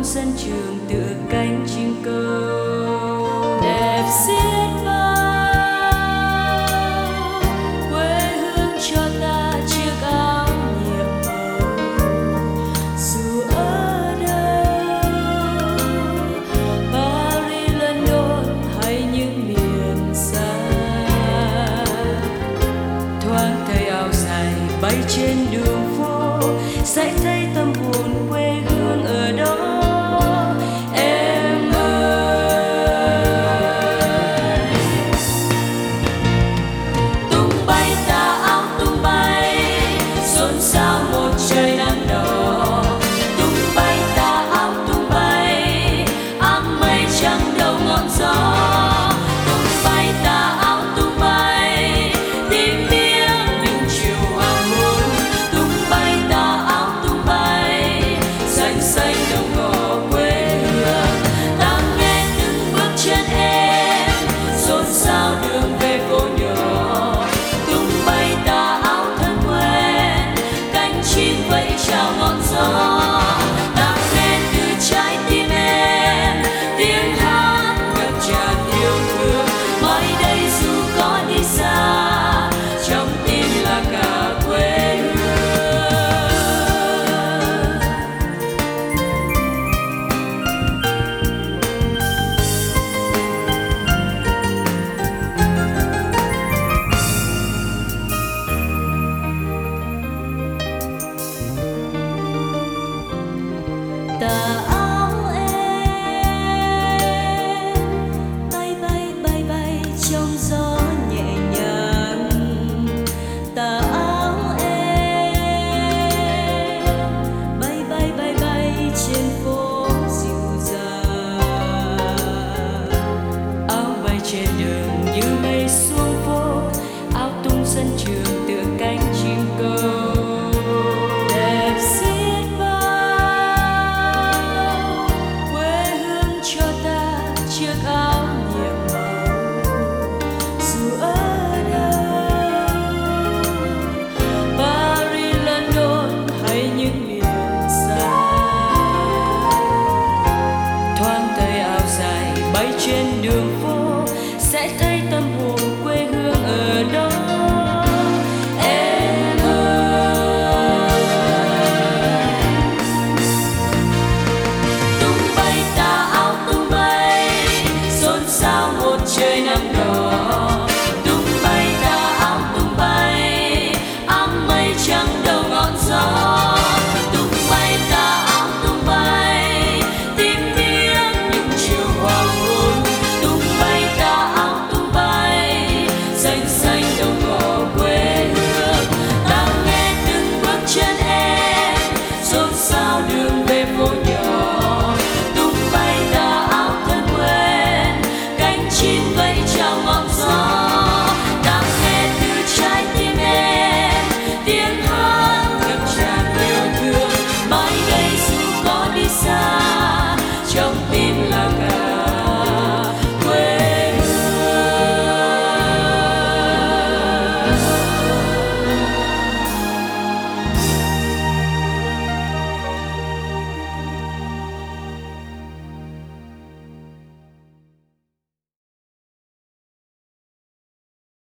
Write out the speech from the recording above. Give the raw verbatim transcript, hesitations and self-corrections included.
sân trường tựa cánh chim câu đẹp xiết bao. Quê hương cho ta chiếc áo nhiệm màu, dù ở đâu Paris, London hay những miền xa. Thoáng thấy áo dài bay trên đường phố, sẽ thấy tâm hồn quê hương ở đó. Em ơi, tung bay tà áo tung bay, xôn xao một trời nắng đỏ. Tung bay tà áo tung bay, áng mây trắng đầu ngọn gió. Tung bay tà áo tung bay, tìm biết những chiều hoàng hôn. Tung bay tà áo tung bay, xanh xanh đồng cỏ quê hương. Ta nghe từng bước chân em, xôn xao đường về phố nhỏ. Tung bay tà áo thân quen, cánh chim vẫy chào ngọn gió. Ta nghe từ trái tim em, tiếng hát ngập tràn yêu thương. Mai đây dù có đi xa, trong tim là cả quê hương. Tà áo em bay bay bay bay trong gió nhẹ nhàng. Tà áo em bay bay bay bay trên phố dịu dàng. Áo bay trên đường như mây xuống phố, áo tung sân trường tựa cánh chim câu đẹp xiết bao. Quê hương cho ta chiếc áo nhiệm màu, dù ở đâu Paris, London hay những miền xa. Thoáng thấy áo dài bay trên đường